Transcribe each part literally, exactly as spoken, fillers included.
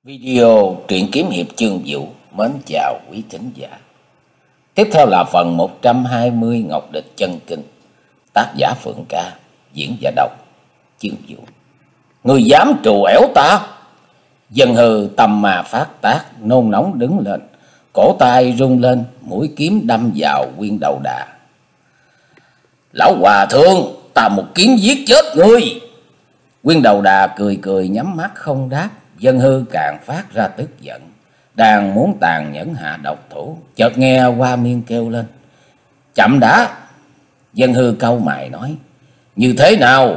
Video truyện kiếm hiệp chương vũ mến chào quý thính giả. Tiếp theo là phần một trăm hai mươi Ngọc Địch chân kinh, tác giả Phượng Ca, diễn giả đọc chương vũ. Người dám trù ẻo ta? Dân hư tâm mà phát tác, nôn nóng đứng lên, cổ tay rung lên, mũi kiếm đâm vào Quyên Đầu Đà. Lão hòa thượng, ta một kiếm giết chết ngươi. Quyên Đầu Đà cười cười nhắm mắt không đáp. Dân hư càng phát ra tức giận, đang muốn tàn nhẫn hạ độc thủ, chợt nghe Hoa Miên kêu lên: Chậm đã! Dân hư cau mày nói: Như thế nào?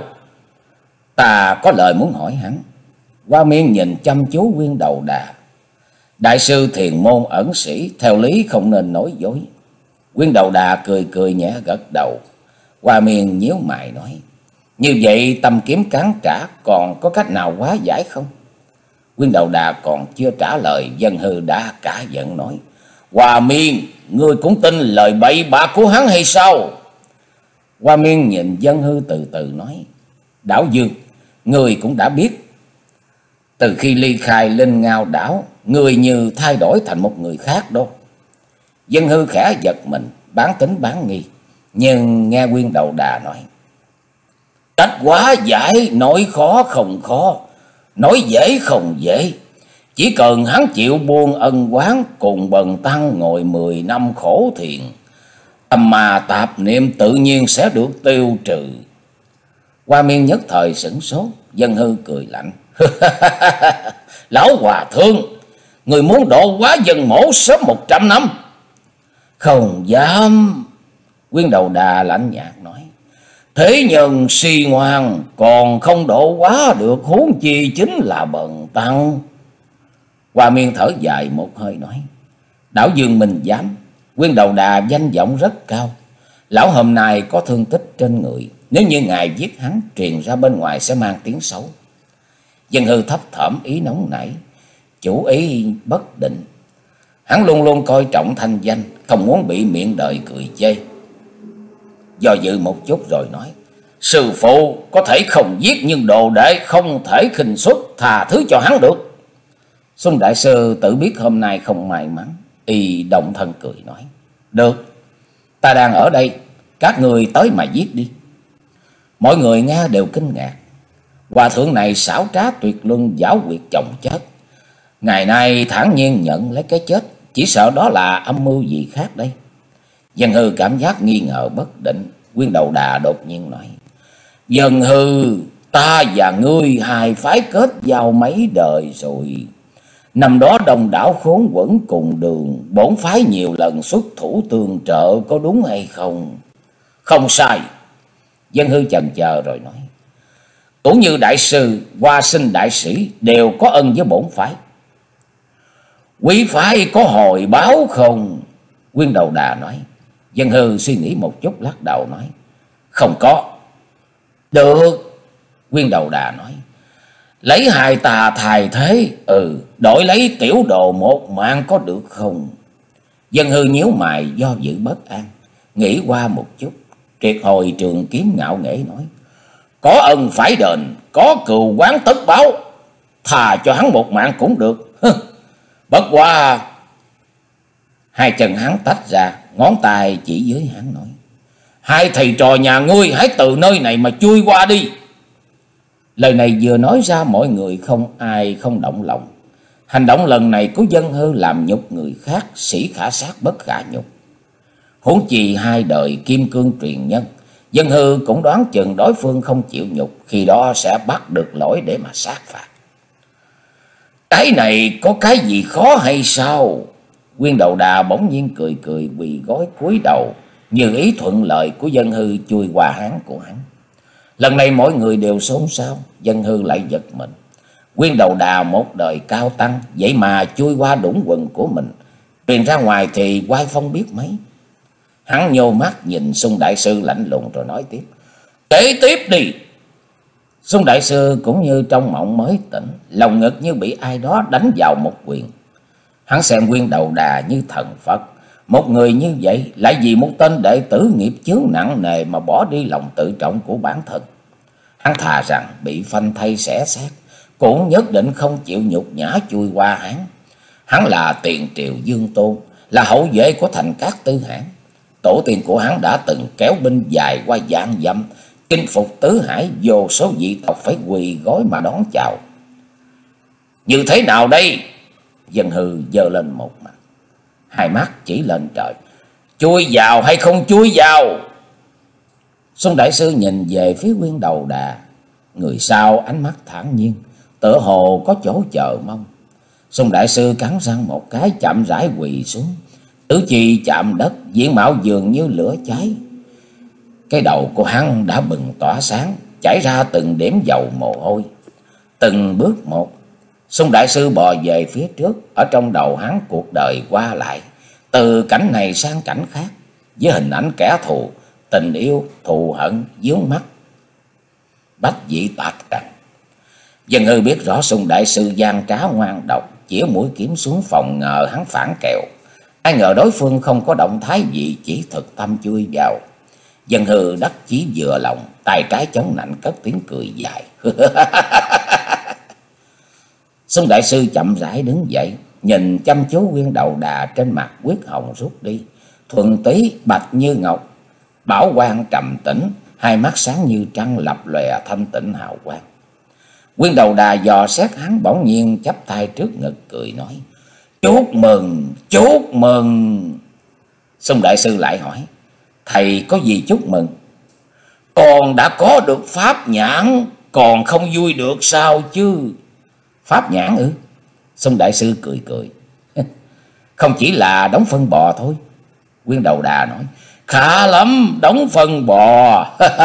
Ta có lời muốn hỏi hắn. Hoa Miên nhìn chăm chú Quyên Đầu Đà. Đại sư thiền môn ẩn sĩ, theo lý không nên nói dối. Quyên Đầu Đà cười cười nhẹ gật đầu. Hoa Miên nhíu mày nói: Như vậy tâm kiếm cán trả, còn có cách nào hóa giải không? Quyên Đầu Đà còn chưa trả lời, Dân hư đã cả giận nói: Hoa Miên, ngươi cũng tin lời bậy bạ của hắn hay sao? Hoa Miên nhìn Dân hư từ từ nói: Đảo Dương, ngươi cũng đã biết, từ khi ly khai Linh Ngao đảo, ngươi như thay đổi thành một người khác đâu. Dân hư khẽ giật mình, bán tính bán nghi, nhưng nghe Quyên Đầu Đà nói: Cách hóa giải nói khó không khó, nói dễ không dễ. Chỉ cần hắn chịu buông ân oán, cùng bần tăng ngồi mười năm khổ thiền, tâm ma tạp niệm tự nhiên sẽ được tiêu trừ. Hoa Miên nhất thời sửng sốt. Dân hư cười lạnh: Lão hòa thượng, người muốn độ hóa dân mổ sớm một trăm năm? Không dám. Quyên Đầu Đà lạnh nhạt nói: Thế nhân si ngoan, còn không độ quá được, huống chi chính là bần tăng. Hoa Miên thở dài một hơi nói: Đảo Dương mình dám. Quyên Đầu Đà danh vọng rất cao, lão hôm nay có thương tích trên người, nếu như ngài giết hắn, truyền ra bên ngoài sẽ mang tiếng xấu. Dân hư thấp thỏm ý nóng nảy, chủ ý bất định. Hắn luôn luôn coi trọng thanh danh, không muốn bị miệng đời cười chê. Do dự một chút rồi nói: Sư phụ có thể không giết, nhưng đồ đệ không thể khinh suất, tha thứ cho hắn được. Xuân đại sư tự biết hôm nay không may mắn, y động thân cười nói: Được, ta đang ở đây, các người tới mà giết đi. Mọi người nghe đều kinh ngạc. Hòa thượng này xảo trá tuyệt luân, giảo quyệt chồng chết, ngày nay thản nhiên nhận lấy cái chết, chỉ sợ đó là âm mưu gì khác đây. Dân hư cảm giác nghi ngờ bất định. Quyên Đầu Đà đột nhiên nói: Dân hư, ta và ngươi hai phái kết giao mấy đời rồi. Năm đó đông đảo khốn quẫn cùng đường, bổn phái nhiều lần xuất thủ tương trợ, có đúng hay không? Không sai. Dân hư chần chờ rồi nói: Cũng như đại sư, Hoa Sinh đại sĩ đều có ân với bổn phái. Quý phái có hồi báo không? Quyên Đầu Đà nói. Dân hư suy nghĩ một chút lắc đầu nói: Không có. Được. Quyên Đầu Đà nói: Lấy hai tà thay thế, ừ, đổi lấy tiểu đồ một mạng có được không? Dân hư nhíu mày do dự bất an, nghĩ qua một chút, triệt hồi trường kiếm ngạo nghễ nói: Có ân phải đền, có cừu oán tất báo, thà cho hắn một mạng cũng được. Bất quá. Hai chân hắn tách ra, ngón tay chỉ dưới hắn nói: Hai thầy trò nhà ngươi hãy từ nơi này mà chui qua đi. Lời này vừa nói ra, mọi người không ai không động lòng. Hành động lần này của Dân hư làm nhục người khác, sĩ khả sát bất khả nhục. Huống chi hai đời kim cương truyền nhân, Dân hư cũng đoán chừng đối phương không chịu nhục, khi đó sẽ bắt được lỗi để mà sát phạt. Cái này có cái gì khó hay sao? Quyên Đầu Đà bỗng nhiên cười cười, quỳ gối cúi đầu, như ý thuận lợi của Dân hư chui qua háng của hắn. Lần này mọi người đều xôn xao. Dân hư lại giật mình. Quyên Đầu Đà một đời cao tăng, vậy mà chui qua đũng quần của mình, truyền ra ngoài thì oai phong biết mấy. Hắn nhô mắt nhìn Xuân đại sư lạnh lùng rồi nói tiếp: Kể tiếp đi. Xuân đại sư cũng như trong mộng mới tỉnh, lòng ngực như bị ai đó đánh vào một quyền. Hắn xem Quyên Đầu Đà như thần Phật, một người như vậy lại vì một tên đệ tử nghiệp chướng nặng nề mà bỏ đi lòng tự trọng của bản thân. Hắn thà rằng bị phanh thây xẻ xác, cũng nhất định không chịu nhục nhã chui qua Hán. Hắn là tiền triều Dương Tôn, là hậu vệ của thành Cát Tư Hãn. Tổ tiên của hắn đã từng kéo binh dài qua vạn dặm, chinh phục tứ hải, vô số vị tộc phải quỳ gối mà đón chào. Như thế nào đây? Dân Hư giơ lên một mặt, hai mắt chỉ lên trời. Chui vào hay không chui vào? Xuân đại sư nhìn về phía Nguyên Đầu Đà, người sau ánh mắt thản nhiên, tựa hồ có chỗ chờ mong. Xuân đại sư cắn răng một cái, chậm rãi quỳ xuống, tứ chi chạm đất, diện mạo dường như lửa cháy. Cái đầu của hắn đã bừng tỏa sáng, chảy ra từng điểm dầu mồ hôi. Từng bước một, Xuân đại sư bò về phía trước. Ở trong đầu hắn cuộc đời qua lại, từ cảnh này sang cảnh khác, với hình ảnh kẻ thù, tình yêu, thù hận vướng mắt, bách dĩ tạc trần. Dân Hư biết rõ Xuân đại sư gian trá ngoan độc, chĩa mũi kiếm xuống phòng ngờ hắn phản kèo. Ai ngờ đối phương không có động thái gì, chỉ thực tâm chui vào. Dân Hư đắc chí vừa lòng, tay trái chống nạnh cất tiếng cười dài. Xuân đại sư chậm rãi đứng dậy, nhìn chăm chú Nguyên Đầu Đà, trên mặt huyết hồng rút đi, thuần túy bạch như ngọc, bảo quang trầm tĩnh, hai mắt sáng như trăng lập lòe thanh tịnh hào quang. Nguyên Đầu Đà dò xét hắn, bỗng nhiên chắp tay trước ngực cười nói: Chúc mừng, chúc mừng. Xuân đại sư lại hỏi: Thầy có gì chúc mừng? Con đã có được pháp nhãn, còn không vui được sao chứ? Pháp nhãn ư? Xuân đại sư cười cười. Không chỉ là đống phân bò thôi. Nguyên Đầu Đà nói: Khá lắm, đống phân bò.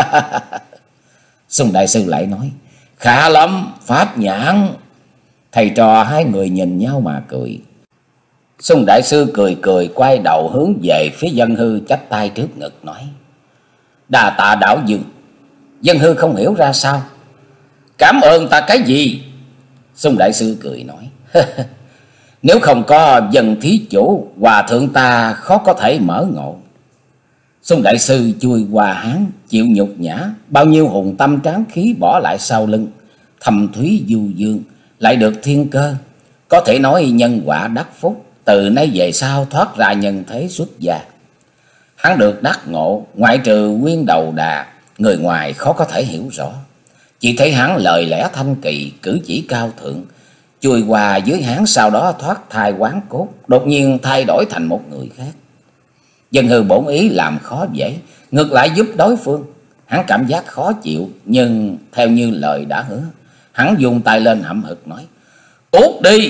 Xuân đại sư lại nói: Khá lắm, pháp nhãn. Thầy trò hai người nhìn nhau mà cười. Xuân đại sư cười cười, quay đầu hướng về phía Dân Hư, chắp tay trước ngực nói: Đà tạ đạo Dương. Dân Hư không hiểu ra sao: Cảm ơn ta cái gì? Xuân đại sư cười nói: Nếu không có Dân thí chủ, hòa thượng ta khó có thể mở ngộ. Xuân đại sư chui qua Hán, chịu nhục nhã, bao nhiêu hùng tâm tráng khí bỏ lại sau lưng, thầm thúy du dương, lại được thiên cơ. Có thể nói nhân quả đắc phúc, từ nay về sau thoát ra nhân thế xuất gia. Hắn được đắc ngộ, ngoại trừ Nguyên Đầu Đà, người ngoài khó có thể hiểu rõ. Chỉ thấy hắn lời lẽ thanh kỳ, cử chỉ cao thượng, chui qua dưới hắn, sau đó thoát thai quán cốt, đột nhiên thay đổi thành một người khác. Dân Hư bổn ý làm khó dễ, ngược lại giúp đối phương. Hắn cảm giác khó chịu, nhưng theo như lời đã hứa, hắn dùng tay lên hậm hực nói: Cút đi,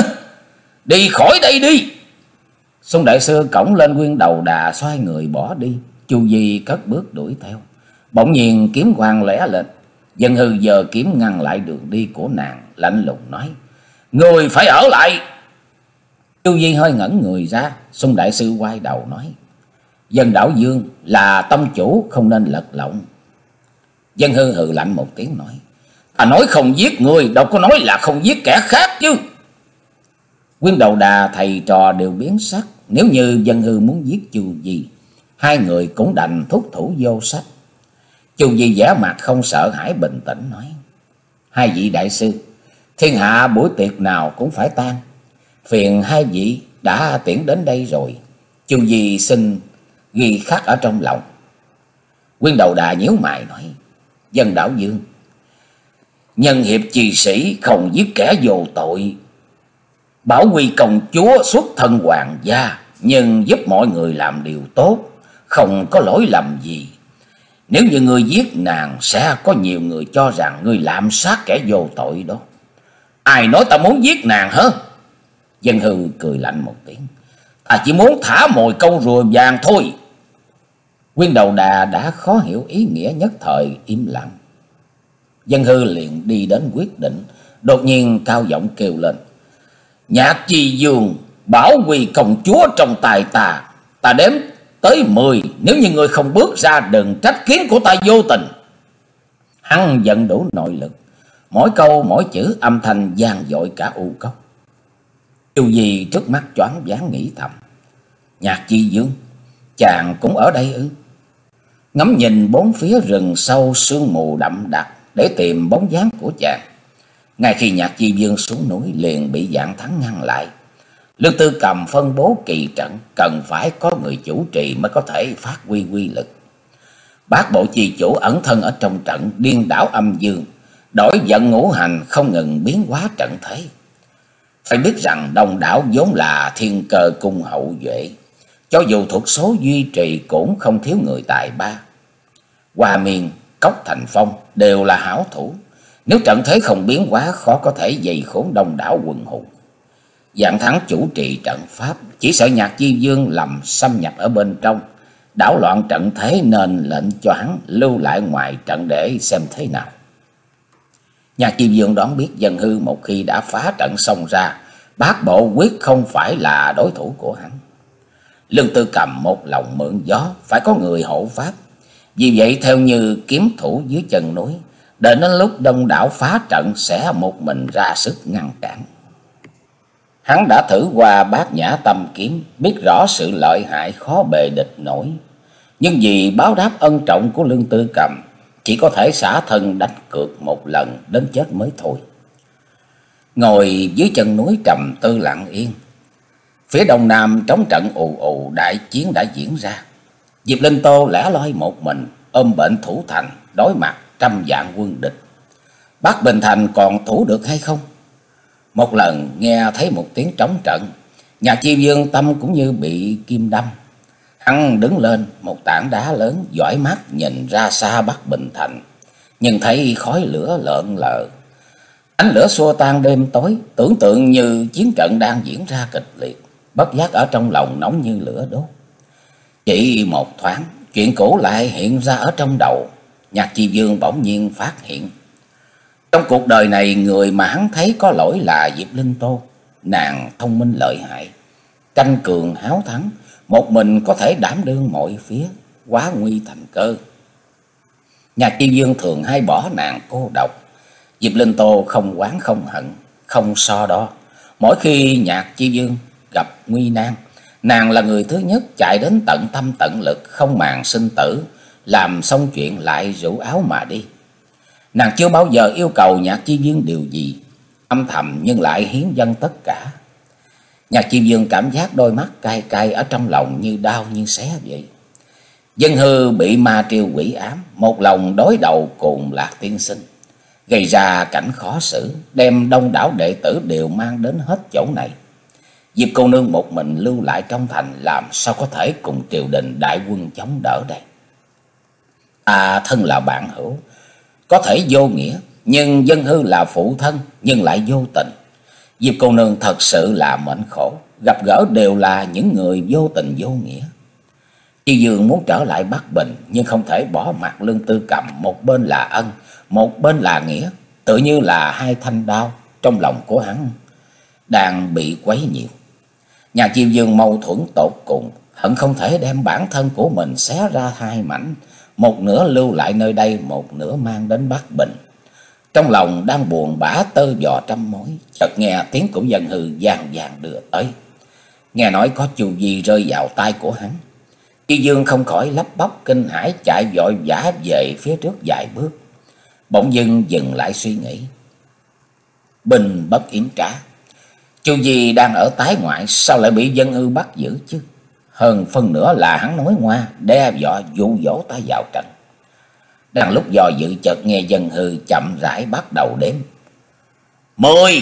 đi khỏi đây đi. Xuân đại sư cõng lên Nguyên Đầu Đà, xoay người bỏ đi. Chu Di cất bước đuổi theo. Bỗng nhiên kiếm quang lóe lên. Dân Hư giờ kiếm ngăn lại đường đi của nàng, lạnh lùng nói: Người phải ở lại. Chu Di hơi ngẩn người ra. Xuân đại sư quay đầu nói: Dân Đảo Dương là tông chủ, không nên lật lọng. Dân Hư hừ lạnh một tiếng nói: Ta nói không giết người, đâu có nói là không giết kẻ khác chứ. Nguyên Đầu Đà thầy trò đều biến sắc. Nếu như Dân Hư muốn giết Chu Di, hai người cũng đành thúc thủ vô sách. Chu Di vẻ mặt không sợ hãi, bình tĩnh nói: Hai vị đại sư, thiên hạ buổi tiệc nào cũng phải tan, phiền hai vị đã tiễn đến đây rồi. Chu Di xin ghi khắc ở trong lòng. Nguyên Đầu Đà nhíu mày nói: Dân Đảo Dương, nhân hiệp chi sĩ, không giết kẻ vô tội, bảo quy công chúa xuất thân hoàng gia, nhưng giúp mọi người làm điều tốt, không có lỗi lầm gì. Nếu như ngươi giết nàng, sẽ có nhiều người cho rằng ngươi lạm sát kẻ vô tội đó. Ai nói ta muốn giết nàng hả? Dân Hư cười lạnh một tiếng: Ta chỉ muốn thả mồi câu rùa vàng thôi. Nguyên Đầu Đà đã khó hiểu ý nghĩa, nhất thời im lặng. Dân Hư liền đi đến quyết định, đột nhiên cao giọng kêu lên: Nhạc Chi Dương, bảo quy công chúa trong tay ta, ta đếm tới mười, nếu như người không bước ra đừng trách kiến của ta vô tình. Hắn giận đủ nội lực, mỗi câu mỗi chữ âm thanh vang dội cả u cốc. Chu Di trước mắt choáng váng nghĩ thầm: Nhạc Chi Dương, chàng cũng ở đây ư? Ngắm nhìn bốn phía rừng sâu sương mù đậm đặc để tìm bóng dáng của chàng. Ngay khi Nhạc Chi Vương xuống núi liền bị Vạn Thắng ngăn lại. Lương Tư Cầm phân bố kỳ trận, cần phải có người chủ trì mới có thể phát huy quy lực. Bát bộ chi chủ ẩn thân ở trong trận, điên đảo âm dương, đổi vận ngũ hành, không ngừng biến hóa trận thế. Phải biết rằng Đông đảo vốn là thiên cơ cung hậu duệ, cho dù thuật số duy trì cũng không thiếu người tài ba. Hoa Miên, Cốc Thành Phong đều là hảo thủ, nếu trận thế không biến hóa khó có thể dày khốn đông đảo quần hùng. Vạn Thắng chủ trì trận pháp, chỉ sợ Nhạc Chi Vương lầm xâm nhập ở bên trong, đảo loạn trận thế, nên lệnh cho hắn lưu lại ngoài trận để xem thế nào. Nhạc Chi Vương đoán biết Dân Hư một khi đã phá trận xông ra, Bát bộ quyết không phải là đối thủ của hắn. Lương Tư Cầm một lòng mượn gió, phải có người hộ pháp. Vì vậy theo như kiếm thủ dưới chân núi, đợi đến lúc đông đảo phá trận sẽ một mình ra sức ngăn cản. Hắn đã thử qua Bát Nhã Tâm kiếm, biết rõ sự lợi hại khó bề địch nổi. Nhưng vì báo đáp ân trọng của Lương Tư Cầm, chỉ có thể xả thân đánh cược một lần đến chết mới thôi. Ngồi dưới chân núi trầm tư lặng yên, phía đông nam trống trận ù ù, đại chiến đã diễn ra. Diệp Linh Tô lẻ loi một mình, ôm bệnh thủ thành, đối mặt trăm vạn quân địch. Bắc Bình Thành còn thủ được hay không? Một lần nghe thấy một tiếng trống trận, Nhạc Chi Vương tâm cũng như bị kim đâm. Hắn đứng lên một tảng đá lớn, dõi mắt nhìn ra xa Bắc Bình Thành, nhưng thấy khói lửa lợn lờ. Ánh lửa xua tan đêm tối, tưởng tượng như chiến trận đang diễn ra kịch liệt, bất giác ở trong lòng nóng như lửa đốt. Chỉ một thoáng, chuyện cũ lại hiện ra ở trong đầu. Nhạc Chi Vương bỗng nhiên phát hiện, trong cuộc đời này người mà hắn thấy có lỗi là Diệp Linh Tô. Nàng thông minh lợi hại, tranh cường háo thắng, một mình có thể đảm đương mọi phía, quá nguy thành cơ. Nhạc Chi Vương thường hay bỏ nàng cô độc. Diệp Linh Tô không oán không hận, không so đo. Mỗi khi Nhạc Chi Vương gặp nguy nan, nàng là người thứ nhất chạy đến tận tâm tận lực, không màng sinh tử, làm xong chuyện lại rủ áo mà đi. Nàng chưa bao giờ yêu cầu Nhạc Chi Vương điều gì, âm thầm nhưng lại hiến dâng tất cả. Nhạc Chi Vương cảm giác đôi mắt cay cay ở trong lòng, như đau như xé vậy. Dân Hư bị ma triêu quỷ ám, một lòng đối đầu cùng Lạc Tiên Sinh, gây ra cảnh khó xử, đem đông đảo đệ tử đều mang đến hết chỗ này. Diệp cô nương một mình lưu lại trong thành, làm sao có thể cùng triều đình đại quân chống đỡ đây? À, thân là bạn hữu, có thể vô nghĩa, nhưng Dân Hư là phụ thân, nhưng lại vô tình. Diệp cô nương thật sự là mệnh khổ, gặp gỡ đều là những người vô tình vô nghĩa. Chi Vương muốn trở lại Bắc Bình, nhưng không thể bỏ mặt Lương Tư Cầm. Một bên là ân, một bên là nghĩa, tự như là hai thanh đao trong lòng của hắn đang bị quấy nhiều. Nhạc Chi Vương mâu thuẫn tột cùng, hận không thể đem bản thân của mình xé ra hai mảnh, một nửa lưu lại nơi đây, một nửa mang đến Bắc Bình. Trong lòng đang buồn bã tơ vò trăm mối, chợt nghe tiếng của Dân Hư vang vang đưa tới. Nghe nói có Chu Di rơi vào tay của hắn, Chi Vương không khỏi lắp bắp kinh hãi, chạy vội vã về phía trước vài bước. Bỗng dưng dừng lại suy nghĩ. Bình bất yểm trả, Chu Di đang ở tái ngoại, sao lại bị Dân Hư bắt giữ chứ? Hơn phân nữa là hắn nói ngoa, đe dọa dụ dỗ ta vào trận. Đang lúc dò dự, chợt nghe Dân Hư chậm rãi bắt đầu đếm. Mười,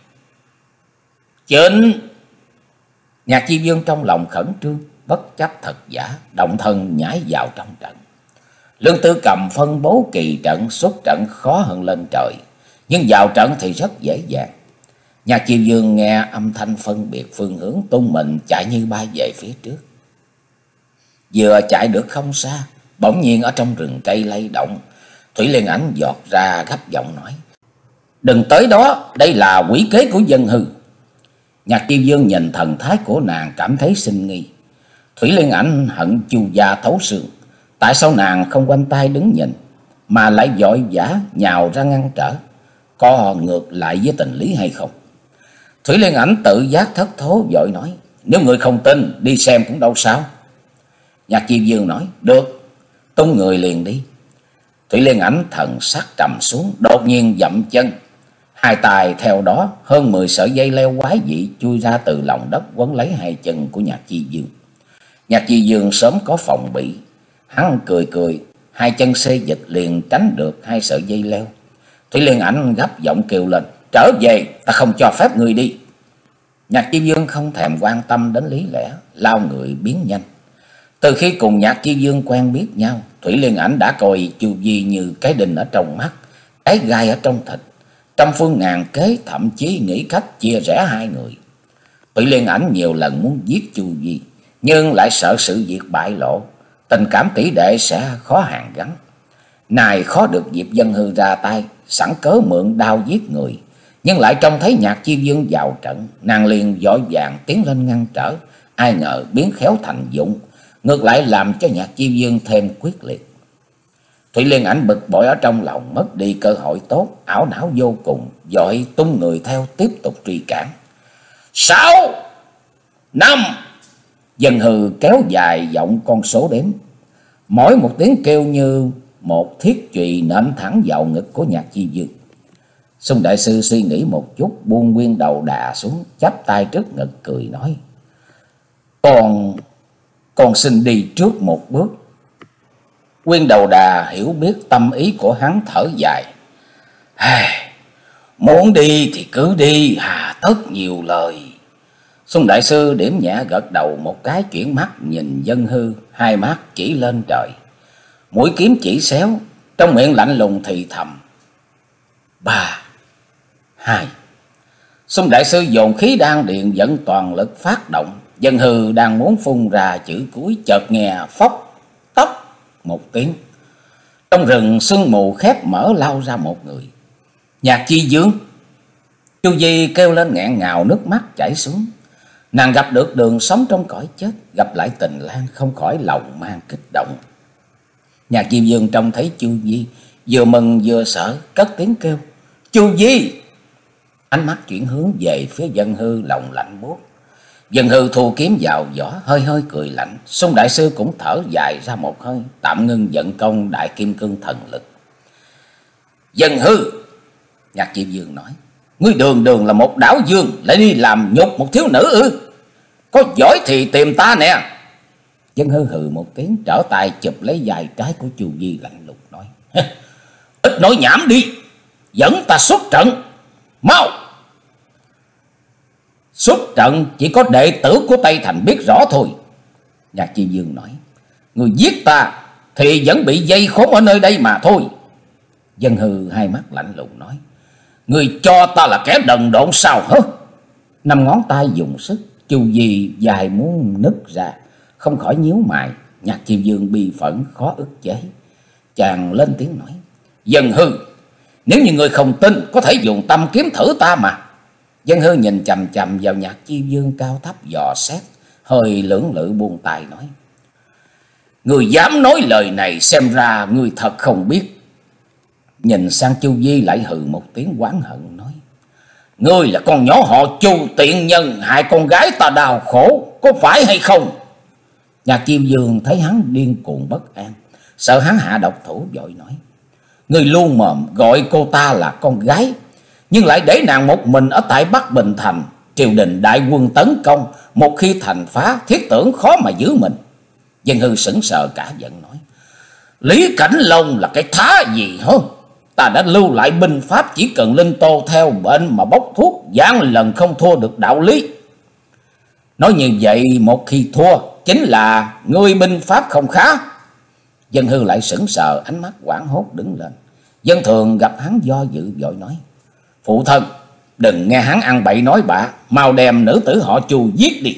chín. Nhạc Chi Vương trong lòng khẩn trương, bất chấp thật giả, động thân nhảy vào trong trận. Lương Tư Cầm phân bố kỳ trận, xuất trận khó hơn lên trời, nhưng vào trận thì rất dễ dàng. Nhạc Chi Vương nghe âm thanh phân biệt phương hướng, tung mình chạy như bay về phía trước. Vừa chạy được không xa, bỗng nhiên ở trong rừng cây lay động, Thủy Liên Ảnh giọt ra gấp giọng nói: Đừng tới đó, đây là quỷ kế của Dân Hư. Nhạc Chi Vương nhìn thần thái của nàng cảm thấy sinh nghi. Thủy Liên Ảnh hận chu da thấu xương, tại sao nàng không quanh tay đứng nhìn, mà lại vội vã nhào ra ngăn trở, có ngược lại với tình lý hay không? Thủy Liên Ảnh tự giác thất thố vội nói: Nếu người không tin, đi xem cũng đâu sao. Nhạc Chi Vương nói: Được, tung người liền đi. Thủy Liên Ảnh thần sắc trầm xuống, đột nhiên dậm chân, Hai tay theo đó hơn mười sợi dây leo quái dị chui ra từ lòng đất quấn lấy hai chân của Nhạc Chi Dương. Nhạc Chi Dương sớm có phòng bị, hắn cười cười, hai chân xê dịch liền tránh được hai sợi dây leo. Thủy Liên Ảnh gấp giọng kêu lên: "Trở về, ta không cho phép ngươi đi." Nhạc Chi Dương không thèm quan tâm đến lý lẽ, lao người biến nhanh. Từ khi cùng Nhạc Chi Dương quen biết nhau, Thủy Liên Ảnh đã coi Chu Vi như cái đinh ở trong mắt, cái gai ở trong thịt, trăm phương ngàn kế, thậm chí nghĩ cách chia rẽ hai người. Thủy Liên Ảnh nhiều lần muốn giết Chu Vi, nhưng lại sợ sự việc bại lộ, tình cảm tỷ đệ sẽ khó hàn gắn. Này khó được Diệp Dân Hư ra tay, sẵn cớ mượn đao giết người, nhưng lại trông thấy Nhạc Chi Dương vào trận, nàng liền vội vàng tiến lên ngăn trở. Ai ngờ biến khéo thành dụng, ngược lại làm cho Nhạc Chi Dương thêm quyết liệt. Thủy Liên Ảnh bực bội ở trong lòng, mất đi cơ hội tốt, ảo não vô cùng, vội tung người theo tiếp tục truy cản. Sáu, năm. Dân Hư kéo dài giọng con số đếm, mỗi một tiếng kêu như một thiết chùy nện thẳng vào ngực của Nhạc Chi Dương. Xung đại sư suy nghĩ một chút, buông nguyên đầu đà xuống, chắp tay trước ngực cười nói: Con, con xin đi trước một bước. Nguyên đầu đà hiểu biết tâm ý của hắn, thở dài: Muốn đi thì cứ đi, hà tất nhiều lời. Xung đại sư điểm nhẹ gật đầu một cái, chuyển mắt nhìn Dân Hư, hai mắt chỉ lên trời, mũi kiếm chỉ xéo, trong miệng lạnh lùng thì thầm: Ba, hai. Xung đại sư dồn khí đan điện dẫn toàn lực phát động. Dân Hư đang muốn phun ra chữ cuối, chợt nghe phốc tóc một tiếng. Trong rừng sương mù khép mở lao ra một người. Nhạc Chi Dương. Chu Di kêu lên nghẹn ngào, nước mắt chảy xuống. Nàng gặp được đường sống trong cõi chết, gặp lại Tình Lang, không khỏi lòng mang kích động. Nhạc Chi Dương trông thấy Chu Di, vừa mừng vừa sợ, cất tiếng kêu: Chu Di! Ánh mắt chuyển hướng về phía Dân Hư, lòng lạnh buốt. Dân Hư thu kiếm vào vỏ, hơi hơi cười lạnh. Xung đại sư cũng thở dài ra một hơi, tạm ngưng vận công đại kim cương thần lực. Dân Hư! Nhạc Chi Dương nói: Ngươi đường đường là một đảo dương, lại đi làm nhục một thiếu nữ ư? Có giỏi thì tìm ta nè. Dân Hư hừ một tiếng, trở tay chụp lấy vài trái của Chu Di, lạnh lùng nói: Ít nói nhảm đi, dẫn ta xuất trận, mau! Xuất trận chỉ có đệ tử của Tây Thành biết rõ thôi. Nhạc Chi Dương nói: Người giết ta thì vẫn bị dây khốn ở nơi đây mà thôi. Dân Hư hai mắt lạnh lùng nói: Người cho ta là kẻ đần độn sao hả? Năm ngón tay dùng sức, Chu Di dài muốn nứt ra, không khỏi nhíu mày. Nhạc Chi Dương bi phẫn khó ức chế, chàng lên tiếng nói: Dân Hư, nếu như người không tin, có thể dùng tâm kiếm thử ta mà. Dân Hư nhìn chằm chằm vào Nhạc Chi Dương cao thấp dò xét, hơi lưỡng lự buông tay nói: Người dám nói lời này, xem ra người thật không biết. Nhìn sang Chu Di lại hừ một tiếng oán hận nói: Ngươi là con nhỏ họ Chu tiện nhân, hại con gái ta đau khổ, có phải hay không? Nhạc Chi Dương thấy hắn điên cuồng bất an, sợ hắn hạ độc thủ, vội nói: Ngươi luôn mồm gọi cô ta là con gái, nhưng lại để nàng một mình ở tại Bắc Bình Thành. Triều đình đại quân tấn công, một khi thành phá, thiết tưởng khó mà giữ mình. Dân Hư sững sờ cả giận nói: Lý Cảnh Long là cái thá gì hả? Ta đã lưu lại binh pháp, chỉ cần Linh Tô theo bệnh mà bốc thuốc, vạn lần không thua được đạo lý. Nói như vậy, một khi thua chính là ngươi binh pháp không khá. Dân Hư lại sững sờ, ánh mắt hoảng hốt đứng lên. Dân Thường gặp hắn do dự, vội nói: Phụ thân, đừng nghe hắn ăn bậy nói bạ, mau đem nữ tử họ Chu giết đi.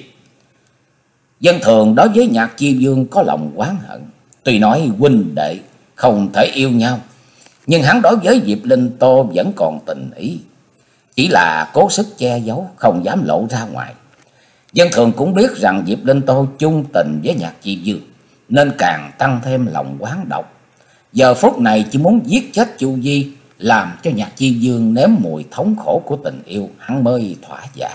Dân Thường đối với Nhạc Chi Dương có lòng oán hận. Tuy nói huynh đệ không thể yêu nhau, nhưng hắn đối với Diệp Linh Tô vẫn còn tình ý, chỉ là cố sức che giấu, không dám lộ ra ngoài. Dân Thường cũng biết rằng Diệp Linh Tô chung tình với Nhạc Chi Dương, nên càng tăng thêm lòng oán độc. Giờ phút này chỉ muốn giết chết Chu Di, làm cho Nhạc Chi Dương nếm mùi thống khổ của tình yêu, hắn mới thỏa dạ.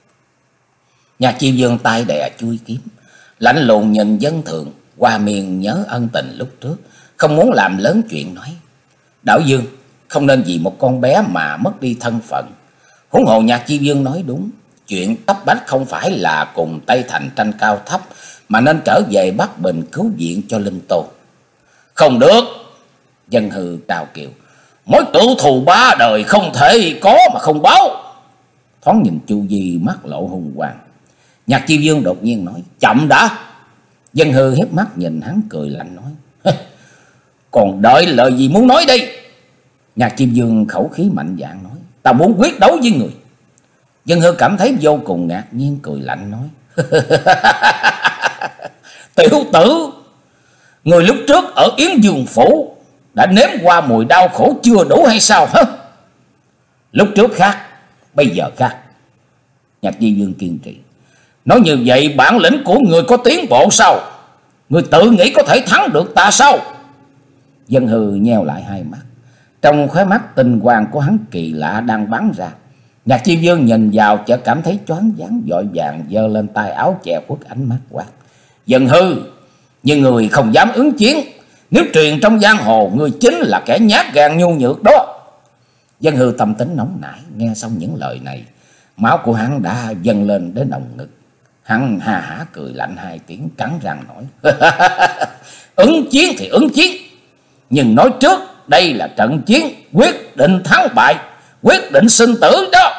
Nhạc Chi Dương tay đè chui kiếm, lạnh lùng nhìn Dân Thường, qua miền nhớ ân tình lúc trước, không muốn làm lớn chuyện nói: Đạo Dương, không nên vì một con bé mà mất đi thân phận. Huống hồ Nhạc Chi Dương nói đúng, chuyện cấp bách không phải là cùng Tây Thành tranh cao thấp, mà nên trở về Bắc Bình cứu viện cho Linh Tô. Không được, Dân Hư cao kiều, mối tử thù ba đời không thể có mà không báo. Thoáng nhìn Chu Di mắt lộ hung quang. Nhạc Chi Dương đột nhiên nói, chậm đã. Dân Hư hiếp mắt nhìn hắn cười lạnh nói, còn đợi lời gì muốn nói đây? Nhạc Chi Dương khẩu khí mạnh dạn nói, ta muốn quyết đấu với người. Dân Hư cảm thấy vô cùng ngạc nhiên, cười lạnh nói, tiểu tử, người lúc trước ở Yến Dương Phủ đã nếm qua mùi đau khổ chưa đủ hay sao hả? Lúc trước khác, bây giờ khác. Nhạc Chi Dương kiên trì, nói như vậy bản lĩnh của người có tiến bộ sao? Người tự nghĩ có thể thắng được ta sao? Dân Hư nheo lại hai mắt, trong khóe mắt tinh quang của hắn kỳ lạ đang bắn ra. Nhạc Chi Dương nhìn vào chợt cảm thấy choáng váng, vội vàng giơ lên tay áo che khuất ánh mắt quát, Dân Hư, nhưng người không dám ứng chiến, nếu truyền trong giang hồ người chính là kẻ nhát gan nhu nhược đó. Dân Hư tâm tính nóng nảy, nghe xong những lời này, máu của hắn đã dâng lên đến nồng ngực. Hắn hà hả cười lạnh hai tiếng, cắn răng nói, ứng chiến thì ứng chiến, nhưng nói trước đây là trận chiến quyết định thắng bại, quyết định sinh tử đó.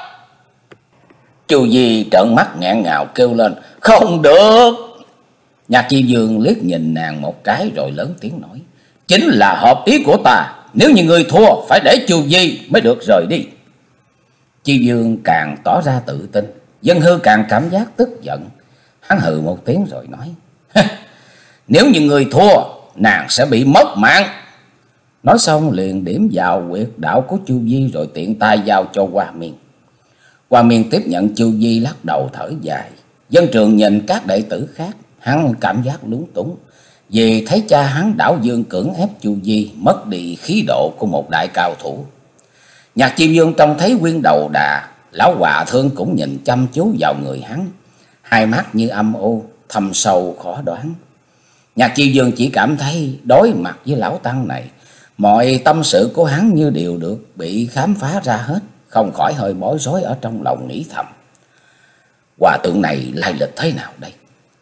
Chu Di trợn mắt ngạn ngào kêu lên, không được. Nhạc Chi Dương liếc nhìn nàng một cái rồi lớn tiếng nói, chính là hợp ý của ta, nếu như người thua phải để Chu Di mới được rời đi. Chi Dương càng tỏ ra tự tin, Dân Hư càng cảm giác tức giận. Hắn hừ một tiếng rồi nói, nếu như người thua, nàng sẽ bị mất mạng. Nói xong liền điểm vào huyệt đạo của Chu Di rồi tiện tay giao cho Hoa Miên. Hoa Miên tiếp nhận Chu Di lắc đầu thở dài. Dân Trường nhìn các đệ tử khác, hắn cảm giác lúng túng, vì thấy cha hắn Đảo Dương cưỡng ép Chu Di mất đi khí độ của một đại cao thủ. Nhạc Chi Dương trông thấy Quyên Đầu Đà, lão Hòa Thương cũng nhìn chăm chú vào người hắn, hai mắt như âm u, thâm sâu khó đoán. Nhạc Chi Dương chỉ cảm thấy đối mặt với lão tăng này, mọi tâm sự của hắn như đều được bị khám phá ra hết, không khỏi hơi bối rối ở trong lòng nghĩ thầm, hòa tượng này lai lịch thế nào đây?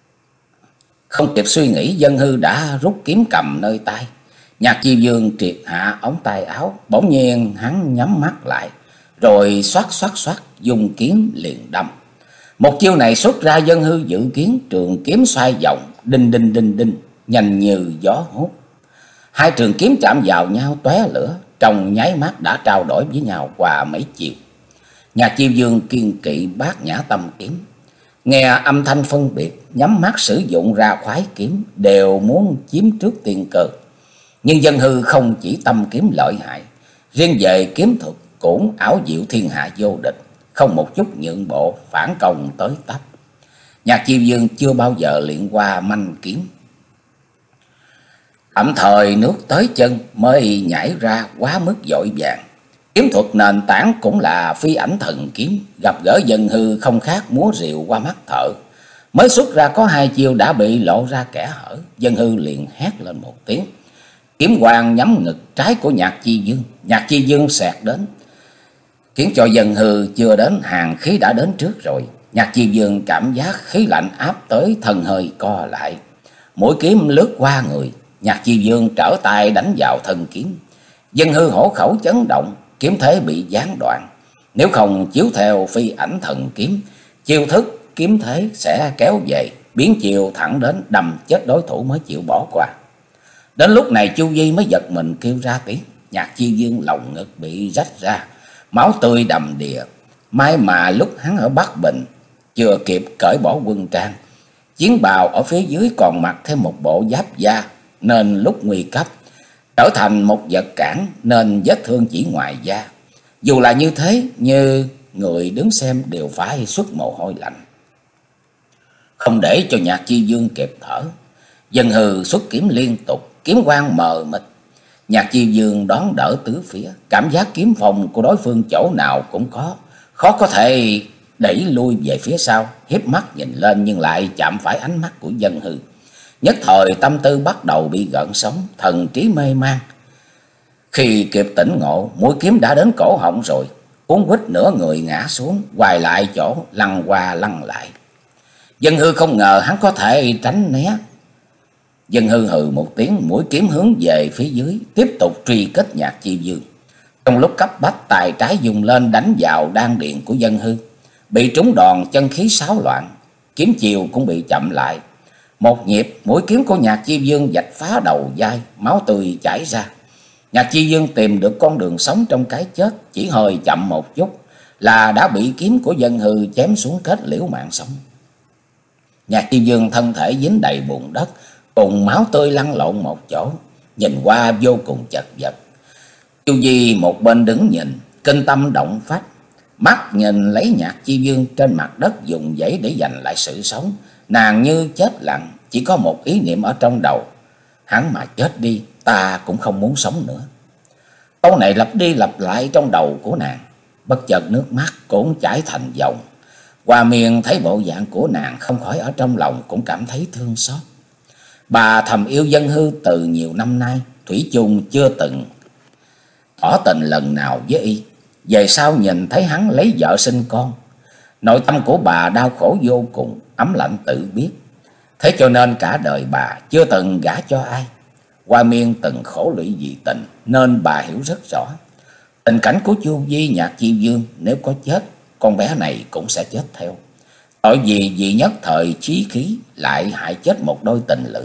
Không kịp suy nghĩ, Dân Hư đã rút kiếm cầm nơi tay. Nhạc Chi Dương triệt hạ ống tay áo, bỗng nhiên hắn nhắm mắt lại, rồi xoát xoát xoát dùng kiếm liền đâm. Một chiêu này xuất ra Dân Hư dự kiến, trường kiếm xoay vòng, đinh đinh đinh đinh, nhanh như gió hút. Hai trường kiếm chạm vào nhau tóe lửa, trong nháy mắt đã trao đổi với nhau qua mấy chiều. Nhạc Chi Dương kiên kỵ Bát Nhã Tâm Kiếm, nghe âm thanh phân biệt, nhắm mắt sử dụng ra khoái kiếm, đều muốn chiếm trước tiên cơ. Nhưng Dân Hư không chỉ tâm kiếm lợi hại, riêng về kiếm thuật cũng ảo diệu thiên hạ vô địch, không một chút nhượng bộ, phản công tới tấp. Nhạc Chi Dương chưa bao giờ luyện qua manh kiếm, tạm thời nước tới chân mới nhảy ra quá mức vội vàng. Kiếm thuật nền tảng cũng là phi ảnh thần kiếm, gặp gỡ Dân Hư không khác múa rìu qua mắt thợ. Mới xuất ra có hai chiêu đã bị lộ ra kẽ hở, Dân Hư liền hét lên một tiếng. Kiếm quang nhắm ngực trái của Nhạc Chi Dương, Nhạc Chi Dương xẹt đến, khiến cho Dân Hư chưa đến hàng khí đã đến trước rồi. Nhạc Chi Dương cảm giác khí lạnh áp tới, thân hơi co lại, mũi kiếm lướt qua người. Nhạc Chi Dương trở tay đánh vào thân kiếm, Dân Hư hổ khẩu chấn động, kiếm thế bị gián đoạn. Nếu không chiếu theo phi ảnh thần kiếm, chiêu thức kiếm thế sẽ kéo về, biến chiều thẳng đến đâm chết đối thủ mới chịu bỏ qua. Đến lúc này Chu Di mới giật mình kêu ra tiếng. Nhạc Chi Dương lồng ngực bị rách ra, máu tươi đầm đìa. May mà lúc hắn ở Bắc Bình chưa kịp cởi bỏ quân trang, chiến bào ở phía dưới còn mặc thêm một bộ giáp da, nên lúc nguy cấp trở thành một vật cản, nên vết thương chỉ ngoài da. Dù là như thế, như người đứng xem đều phải xuất mồ hôi lạnh. Không để cho Nhạc Chi Dương kịp thở, Dân Hư xuất kiếm liên tục, kiếm quang mờ mịt. Nhạc Chi Dương đón đỡ tứ phía, cảm giác kiếm phòng của đối phương chỗ nào cũng có, khó có thể đẩy lui về phía sau. Hiếp mắt nhìn lên nhưng lại chạm phải ánh mắt của Dân Hư. Nhất thời tâm tư bắt đầu bị gợn sóng, thần trí mê man. Khi kịp tỉnh ngộ, mũi kiếm đã đến cổ họng rồi, cuốn quýt nửa người ngã xuống, quay lại chỗ lăn qua lăn lại. Dân Hư không ngờ hắn có thể tránh né. Dân Hư hừ một tiếng, mũi kiếm hướng về phía dưới, tiếp tục truy kích Nhạc Chi Dương. Trong lúc cấp bách, tay trái dùng lên đánh vào đan điền của Dân Hư, bị trúng đòn, chân khí xáo loạn, kiếm chiều cũng bị chậm lại. Một nhịp, mũi kiếm của Nhạc Chi Dương vạch phá đầu vai, máu tươi chảy ra. Nhạc Chi Dương tìm được con đường sống trong cái chết, chỉ hơi chậm một chút là đã bị kiếm của Dân Hư chém xuống kết liễu mạng sống. Nhạc Chi Dương thân thể dính đầy bùn đất, cùng máu tươi lăn lộn một chỗ, nhìn qua vô cùng chật vật. Chu Di một bên đứng nhìn, kinh tâm động phách, mắt nhìn lấy Nhạc Chi Dương trên mặt đất dùng giấy để giành lại sự sống. Nàng như chết lặng, chỉ có một ý niệm ở trong đầu: hắn mà chết đi, ta cũng không muốn sống nữa. Câu này lặp đi lặp lại trong đầu của nàng, bất chợt nước mắt cũng chảy thành dòng. Hoa Miên thấy bộ dạng của nàng, không khỏi ở trong lòng cũng cảm thấy thương xót. Bà thầm yêu Dân Hư từ nhiều năm nay, thủy chung chưa từng tỏ tình lần nào với y. Về sau nhìn thấy hắn lấy vợ sinh con, nội tâm của bà đau khổ vô cùng, ấm lạnh tự biết. Thế cho nên cả đời bà chưa từng gả cho ai. Hoa Miên từng khổ lụy vì tình, nên bà hiểu rất rõ tình cảnh của Chu Di, Nhạc Chi Dương. Nếu có chết, con bé này cũng sẽ chết theo. Tội vì vì nhất thời chí khí lại hại chết một đôi tình lữ.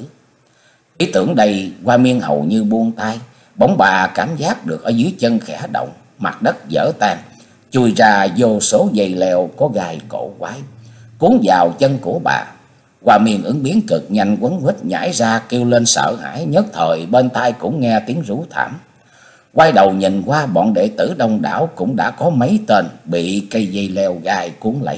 Ý tưởng đây, Hoa Miên hầu như buông tay. Bỗng bà cảm giác được ở dưới chân khẽ động, mặt đất vỡ tan, chui ra vô số dây leo có gai cổ quái, cuốn vào chân của bà. Hoa Miên ứng biến cực nhanh, quấn quýt nhảy ra kêu lên sợ hãi, nhất thời bên tai cũng nghe tiếng rú thảm. Quay đầu nhìn qua, bọn đệ tử đông đảo cũng đã có mấy tên bị cây dây leo gai cuốn lấy.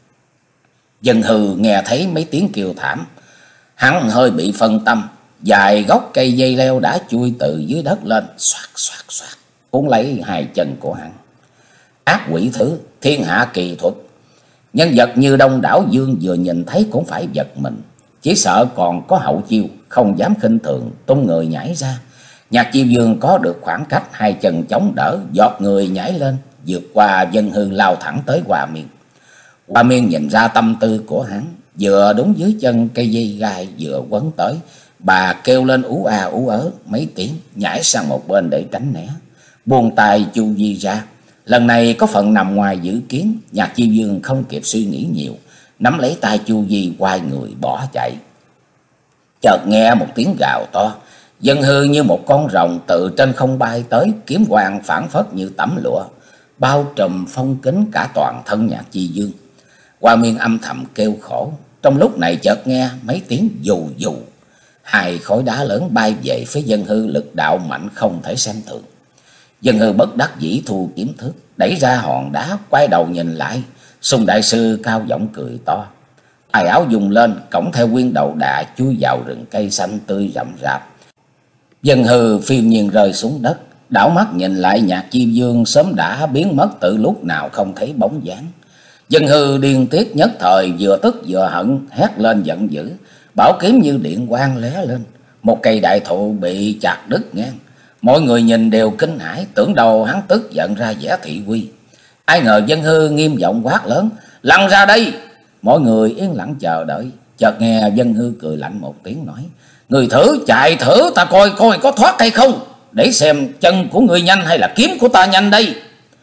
Dân Hư nghe thấy mấy tiếng kêu thảm, hắn hơi bị phân tâm, vài gốc cây dây leo đã chui từ dưới đất lên, xoạt xoạt xoạt cuốn lấy hai chân của hắn. Ác quỷ thứ, thiên hạ kỳ thuật. Nhân vật như Đông Đảo Dương vừa nhìn thấy cũng phải giật mình, chỉ sợ còn có hậu chiêu, không dám khinh thường, tung người nhảy ra. Nhạc Chi Dương có được khoảng cách, hai chân chống đỡ, giọt người nhảy lên, vượt qua Dân Hư lao thẳng tới Hoa Miên. Hoa Miên nhìn ra tâm tư của hắn, vừa đúng dưới chân cây dây gai vừa quấn tới, bà kêu lên ú a ú ớ mấy tiếng, nhảy sang một bên để tránh né, buông tay Chu Di ra. Lần này có phần nằm ngoài dự kiến, Nhạc Chi Dương không kịp suy nghĩ nhiều, nắm lấy tay Chu Di quay người bỏ chạy. Chợt nghe một tiếng gào to, Dân Hư như một con rồng từ trên không bay tới, kiếm quang phảng phất như tấm lụa, bao trùm phong kín cả toàn thân Nhạc Chi Dương. Hoa Miên âm thầm kêu khổ. Trong lúc này chợt nghe mấy tiếng dù dù, hai khối đá lớn bay về phía Dân Hư, lực đạo mạnh không thể xem thường. Dân Hư bất đắc dĩ thu kiếm thức, đẩy ra hòn đá, quay đầu nhìn lại, Sung đại sư cao giọng cười to, tài áo dùng lên, cõng theo Quyên Đầu Đà chui vào rừng cây xanh tươi rậm rạp. Dân Hư phiêu nhiên rơi xuống đất, đảo mắt nhìn lại Nhạc Chi Dương sớm đã biến mất từ lúc nào không thấy bóng dáng. Dân Hư điên tiết nhất thời, vừa tức vừa hận, hét lên giận dữ, bảo kiếm như điện quang lóe lên, một cây đại thụ bị chặt đứt ngang. Mọi người nhìn đều kinh hãi, tưởng đầu hắn tức giận ra vẻ thị uy. Ai ngờ Dân Hư nghiêm giọng quát lớn, lăn ra đây. Mọi người yên lặng chờ đợi, chợt nghe Dân Hư cười lạnh một tiếng nói, người thử chạy thử ta coi coi có thoát hay không, để xem chân của người nhanh hay là kiếm của ta nhanh đây.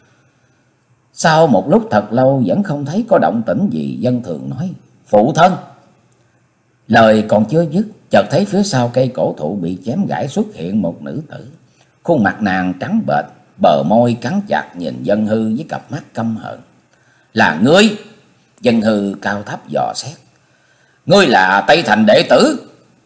Sau một lúc thật lâu vẫn không thấy có động tĩnh gì, Dân Thường nói, phụ thân. Lời còn chưa dứt, chợt thấy phía sau cây cổ thụ bị chém gãy xuất hiện một nữ tử. Khuôn mặt nàng trắng bệch, bờ môi cắn chặt, nhìn Dân Hư với cặp mắt căm hận. Là ngươi? Dân Hư cao thấp dò xét. Ngươi là Tây Thành đệ tử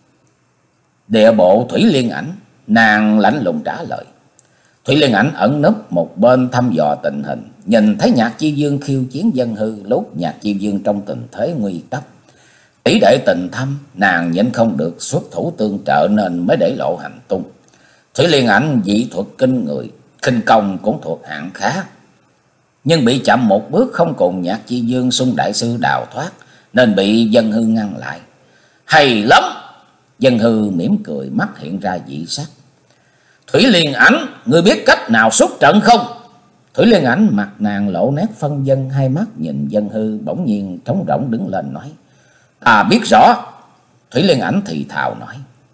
địa bộ Thủy Liên Ảnh. Nàng lạnh lùng trả lời. Thủy Liên Ảnh ẩn núp một bên thăm dò tình hình, nhìn thấy Nhạc Chi Dương khiêu chiến Dân Hư, lúc Nhạc Chi Dương trong tình thế nguy cấp, tỷ đệ tình thâm, nàng nhịn không được xuất thủ tương trợ nên mới để lộ hành tung. Thủy Liên Ảnh dị thuật kinh người, khinh công cũng thuộc hạng khá, nhưng bị chậm một bước không cùng Nhạc Chi Dương Sung đại sư đào thoát, nên bị Dân Hư ngăn lại. Hay lắm! Dân Hư mỉm cười, mắt hiện ra dị sắc. Thủy Liên Ảnh, ngươi biết cách nào xuất trận không? Thủy Liên Ảnh mặt nàng lộ nét phân vân, hai mắt nhìn Dân Hư, bỗng nhiên trống rỗng đứng lên nói: Ta biết rõ. Thủy Liên Ảnh thì thào nói.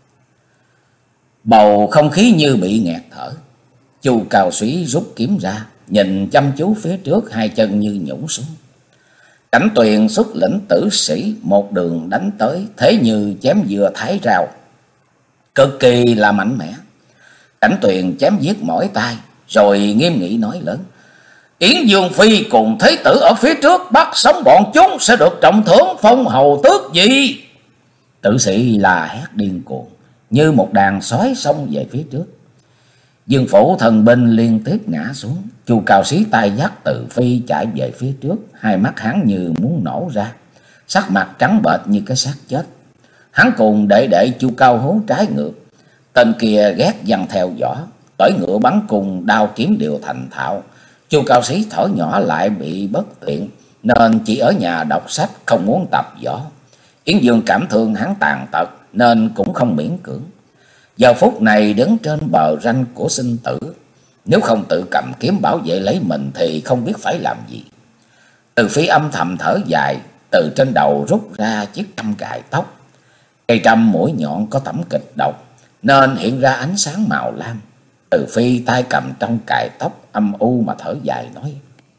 Bầu không khí như bị nghẹt thở. Chu Cao Súy rút kiếm ra, nhìn chăm chú phía trước, hai chân như nhũn xuống. Cảnh Tuyền xuất lĩnh tử sĩ một đường đánh tới, thế như chém dừa thái rau, cực kỳ là mạnh mẽ. Cảnh Tuyền chém giết mỏi tay, rồi nghiêm nghị nói lớn: Yến Dương Phi cùng Thế Tử ở phía trước, bắt sống bọn chúng sẽ được trọng thưởng phong hầu tước gì. Tử sĩ là hét điên cuồng, như một đàn sói xông về phía trước. Dương phủ thần binh liên tiếp ngã xuống. Chu Cao Súy tay dắt Từ Phi chạy về phía trước, hai mắt hắn như muốn nổ ra, sắc mặt trắng bệch như cái xác chết. Hắn cùng đệ đệ Chu Cao Hú trái ngược, tên kia ghét dằn theo võ, tỏi ngựa bắn cùng đao kiếm đều thành thạo. Chu Cao Súy thở nhỏ lại bị bất tiện, nên chỉ ở nhà đọc sách, không muốn tập võ. Yến Dương cảm thương hắn tàn tật, nên cũng không miễn cưỡng. Giờ phút này đứng trên bờ ranh của sinh tử, nếu không tự cầm kiếm bảo vệ lấy mình thì không biết phải làm gì. Từ Phi âm thầm thở dài, từ trên đầu rút ra chiếc trăm cài tóc. Cây trăm mũi nhọn có tẩm kịch độc, nên hiện ra ánh sáng màu lam. Từ Phi tay cầm trong cài tóc, âm u mà thở dài nói: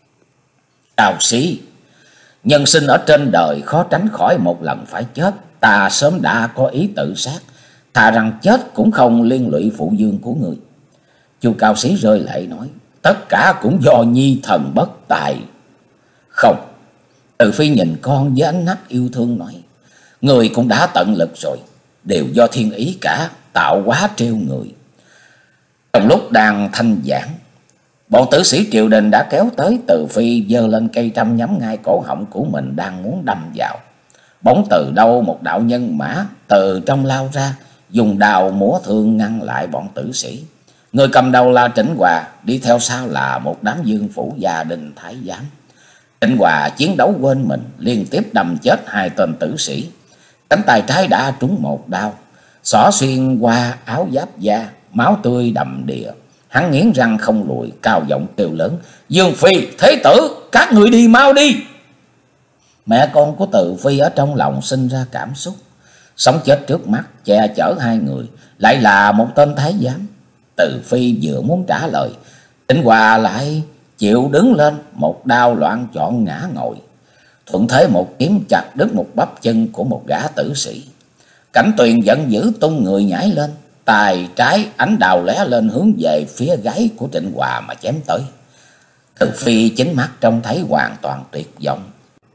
Cao Súy, nhân sinh ở trên đời khó tránh khỏi một lần phải chết. Ta sớm đã có ý tự sát, thà rằng chết cũng không liên lụy phụ dương của người. Chu Cao Súy rơi lệ nói: Tất cả cũng do nhi thần bất tài. Không. Từ Phi nhìn con với ánh mắt yêu thương nói: Người cũng đã tận lực rồi, đều do thiên ý cả, tạo hóa trêu người. Trong lúc đang thanh giảng, bọn tử sĩ triều đình đã kéo tới. Từ Phi giơ lên cây trăm nhắm ngay cổ họng của mình, đang muốn đâm vào. Bỗng từ đâu một đạo nhân mã từ trong lao ra, dùng đào múa thương ngăn lại bọn tử sĩ. Người cầm đầu là Trịnh Hòa, đi theo sau là một đám dương phủ gia đình thái giám. Trịnh Hòa chiến đấu quên mình, liên tiếp đâm chết hai tên tử sĩ. Cánh tay trái đã trúng một đao, xỏ xuyên qua áo giáp da, máu tươi đầm đìa. Hắn nghiến răng không lùi, cao giọng kêu lớn: Dương Phi, Thế Tử, các người đi mau đi. Mẹ con của Từ Phi ở trong lòng sinh ra cảm xúc. Sống chết trước mắt che chở hai người, lại là một tên thái giám. Từ Phi vừa muốn trả lời, Trịnh Hòa lại chịu đứng lên, một đao loạn chọn ngã ngồi. Thuận thế một kiếm chặt đứt một bắp chân của một gã tử sĩ. Cảnh Tuyền giận dữ tung người nhảy lên, tay trái ánh đào lóe lên hướng về phía gáy của Trịnh Hòa mà chém tới. Từ Phi chính mắt trông thấy hoàn toàn tuyệt vọng.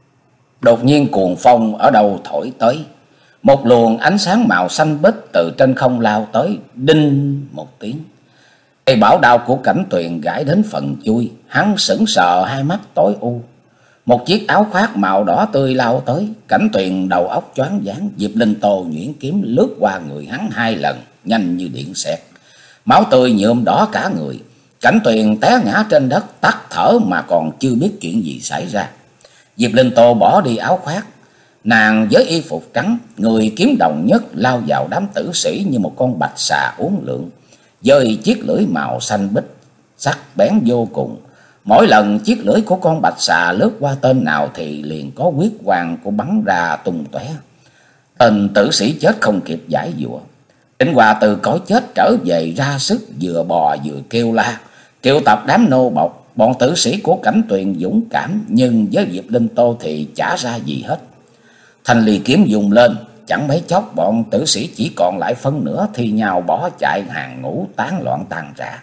Đột nhiên cuồng phong ở đâu thổi tới, một luồng ánh sáng màu xanh biếc từ trên không lao tới, đinh một tiếng. Cây bảo đao của Cảnh Tuyền gãi đến phần chui, hắn sững sờ, hai mắt tối u. Một chiếc áo khoác màu đỏ tươi lao tới, Cảnh Tuyền đầu óc choáng váng. Diệp Linh Tô nhuyễn kiếm lướt qua người hắn hai lần, nhanh như điện xẹt, máu tươi nhuộm đỏ cả người. Cảnh Tuyền té ngã trên đất, tắt thở mà còn chưa biết chuyện gì xảy ra. Diệp Linh Tô bỏ đi áo khoác, nàng với y phục trắng, người kiếm đồng nhất lao vào đám tử sĩ như một con bạch xà uốn lượn, giơ chiếc lưỡi màu xanh biếc sắc bén vô cùng. Mỗi lần chiếc lưỡi của con bạch xà lướt qua tên nào thì liền có huyết quang của bắn ra tung tóe. Tên tử sĩ chết không kịp giải dụa. Trịnh Hòa từ cõi chết trở về, ra sức vừa bò vừa kêu la, triệu tập đám nô bộc. Bọn tử sĩ của Cảnh Tuyền dũng cảm, nhưng với Diệp Linh Tô thì chả ra gì hết. Thanh ly kiếm dùng lên, chẳng mấy chốc bọn tử sĩ chỉ còn lại phân nửa thì nhào bỏ chạy, hàng ngũ tán loạn tàn rã.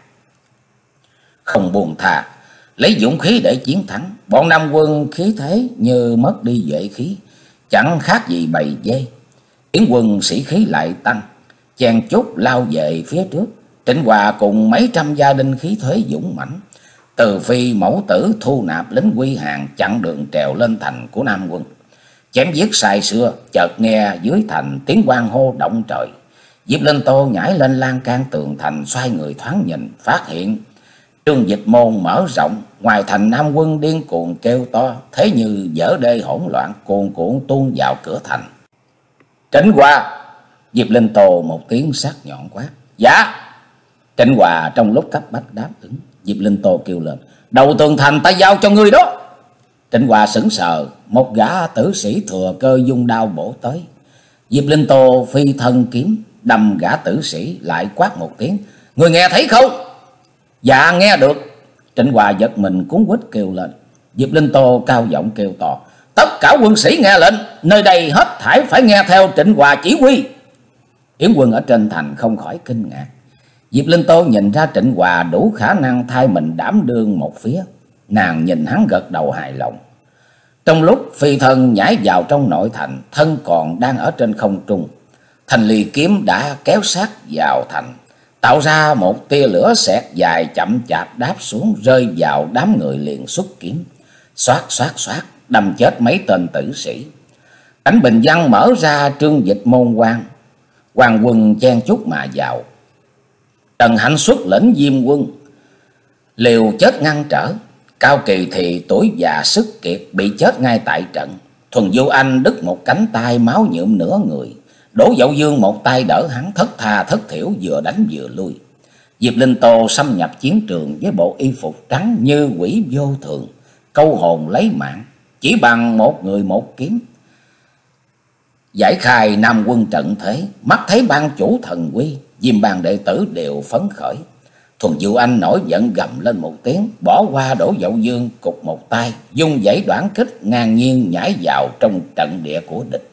Không buông tha, lấy dũng khí để chiến thắng. Bọn Nam quân khí thế như mất đi vệ khí, chẳng khác gì bầy dê. Yến quân sĩ khí lại tăng, chen chúc lao về phía trước. Trịnh Hòa cùng mấy trăm gia đình khí thế dũng mãnh. Từ Phi mẫu tử thu nạp lính quy hàng, chặn đường trèo lên thành của Nam quân. Chém giết sai xưa, chợt nghe dưới thành tiếng hoan hô động trời. Diệp Linh Tô nhảy lên lan can tường thành, xoay người thoáng nhìn, phát hiện Trương Dịch Môn mở rộng, ngoài thành Nam quân điên cuồng kêu to, thế như dở đê hỗn loạn, cuồn cuộn tuôn vào cửa thành. Tránh qua! Diệp Linh Tô một tiếng sắc nhọn quát. Dạ! Trịnh Hòa trong lúc cấp bách đáp ứng. Diệp Linh Tô kêu lên: Đầu tường thành ta giao cho ngươi đó. Trịnh Hòa sững sờ, một gã tử sĩ thừa cơ dung đao bổ tới. Diệp Linh Tô phi thân kiếm đâm gã tử sĩ, lại quát một tiếng: Ngươi nghe thấy không? Dạ nghe được. Trịnh Hòa giật mình cuốn quýt kêu lên. Diệp Linh Tô cao giọng kêu to: Tất cả quân sĩ nghe lệnh, nơi đây hết thảy phải nghe theo Trịnh Hòa chỉ huy. Yến quân ở trên thành không khỏi kinh ngạc. Diệp Linh Tô nhìn ra Trịnh Hòa đủ khả năng thay mình đảm đương một phía. Nàng nhìn hắn gật đầu hài lòng. Trong lúc phi thân nhảy vào trong nội thành, thân còn đang ở trên không trung, thanh ly kiếm đã kéo sát vào thành, tạo ra một tia lửa xẹt dài chậm chạp đáp xuống, rơi vào đám người liền xuất kiếm, xoát xoát xoát đâm chết mấy tên tử sĩ. Cảnh bình văn mở ra trương dịch môn quan, hoàng quân chen chúc mà vào. Trần Hạnh xuất lĩnh Diêm quân liều chết ngăn trở. Cao Kỳ thì tuổi già sức kiệt, bị chết ngay tại trận. Thuần Du Anh đứt một cánh tay, máu nhuộm nửa người. Đỗ Dậu Dương một tay đỡ hắn, thất tha thất thiểu vừa đánh vừa lui. Diệp Linh Tô xâm nhập chiến trường với bộ y phục trắng như quỷ vô thường, câu hồn lấy mạng, chỉ bằng một người một kiếm. Giải khai Nam quân trận thế, mắt thấy ban chủ thần quy, Diêm bang đệ tử đều phấn khởi. Thuần Du Anh nổi giận gầm lên một tiếng, bỏ qua Đỗ Dậu Dương, cục một tay dung dãy đoạn kích, ngang nhiên nhảy vào trong trận địa của địch.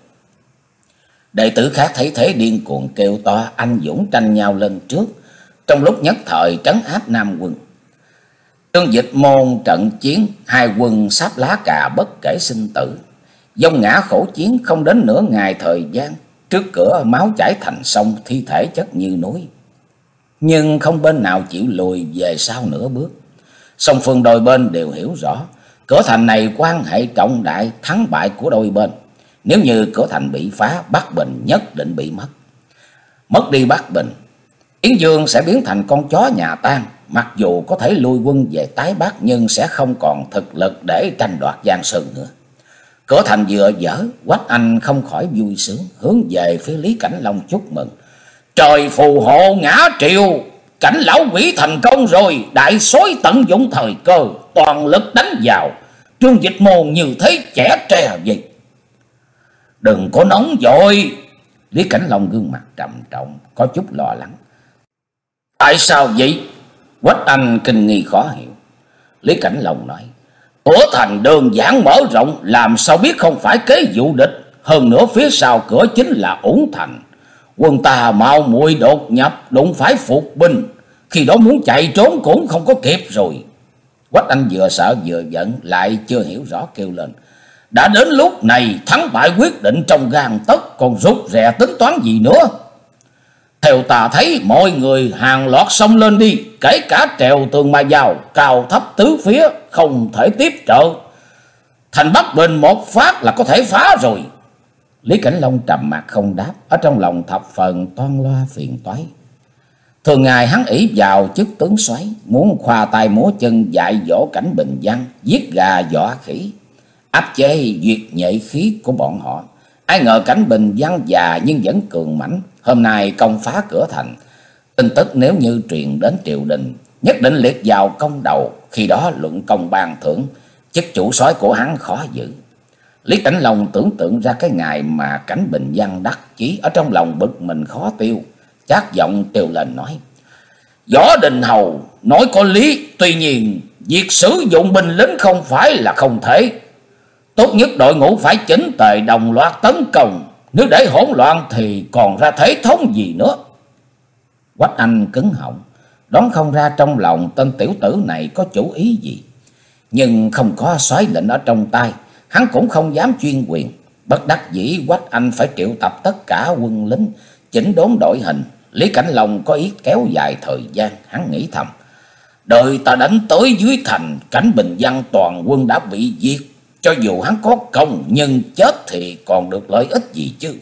Đệ tử khác thấy thế điên cuồng kêu to, anh dũng tranh nhau lên trước, trong lúc nhất thời trấn áp Nam quân. Trương Dịch môn trận chiến, hai quân sáp lá cà bất kể sinh tử, dông ngã khổ chiến. Không đến nửa ngày thời gian, trước cửa máu chảy thành sông, thi thể chất như núi, nhưng không bên nào chịu lùi về sau nửa bước. Song phương đôi bên đều hiểu rõ, cửa thành này quan hệ trọng đại thắng bại của đôi bên. Nếu như cửa thành bị phá, Bắc Bình nhất định bị mất. Mất đi Bắc Bình, Yến Dương sẽ biến thành con chó nhà tan. Mặc dù có thể lui quân về tái Bắc, nhưng sẽ không còn thực lực để tranh đoạt Giang Sơn nữa. Cửa thành vừa dở, Quách Anh không khỏi vui sướng, hướng về phía Lý Cảnh Long chúc mừng: Trời phù hộ ngã triều, Cảnh lão quỷ thành công rồi. Đại soái tận dụng thời cơ, toàn lực đánh vào. Trương Dịch môn như thế trẻ tre gì. Đừng có nóng vội. Lý Cảnh Long gương mặt trầm trọng, có chút lo lắng. Tại sao vậy? Quách Anh kinh nghi khó hiểu. Lý Cảnh Long nói: Cửa thành đơn giản mở rộng, làm sao biết không phải kế dụ địch. Hơn nữa phía sau cửa chính là ủng thành. Quân ta mạo muội đột nhập, đụng phải phục binh, khi đó muốn chạy trốn cũng không có kịp rồi. Quách Anh vừa sợ vừa giận, lại chưa hiểu rõ kêu lên: Đã đến lúc này, thắng bại quyết định trong gang tấc, còn rút rè tính toán gì nữa? Theo ta thấy, mọi người hàng loạt xông lên đi, kể cả trèo tường mà vào, cao thấp tứ phía, không thể tiếp trợ. Thành Bắc Bình một phát là có thể phá rồi. Lý Cảnh Long trầm mặt không đáp, ở trong lòng thập phần toan loa phiền toái. Thường ngày hắn ỷ vào chức tướng soái, muốn khoa tay múa chân dạy dỗ Cảnh Bình Văn, giết gà dọa khỉ, áp chế duyệt nhệ khí của bọn họ. Ai ngờ Cảnh Bình Văn già nhưng vẫn cường mãnh, hôm nay công phá cửa thành. Tin tức nếu như truyền đến triều đình, nhất định liệt vào công đầu, khi đó luận công ban thưởng, chức chủ soái của hắn khó giữ. Lý Cảnh Long tưởng tượng ra cái ngày mà Cảnh Bình Văn đắc chí, ở trong lòng bực mình khó tiêu, chát giọng kêu lên nói: Võ Đình Hầu nói có lý, tuy nhiên việc sử dụng binh lính không phải là không thể. Tốt nhất đội ngũ phải chỉnh tề đồng loạt tấn công, nếu để hỗn loạn thì còn ra thế thống gì nữa. Quách Anh cứng họng, đoán không ra trong lòng tên tiểu tử này có chủ ý gì, nhưng không có soái lệnh ở trong tay, hắn cũng không dám chuyên quyền. Bất đắc dĩ, Quách Anh phải triệu tập tất cả quân lính, chỉnh đốn đội hình. Lý Cảnh Long có ý kéo dài thời gian, hắn nghĩ thầm: Đợi ta đánh tới dưới thành, Cảnh Bình Văn toàn quân đã bị diệt, cho dù hắn có công, nhưng chết thì còn được lợi ích gì chứ.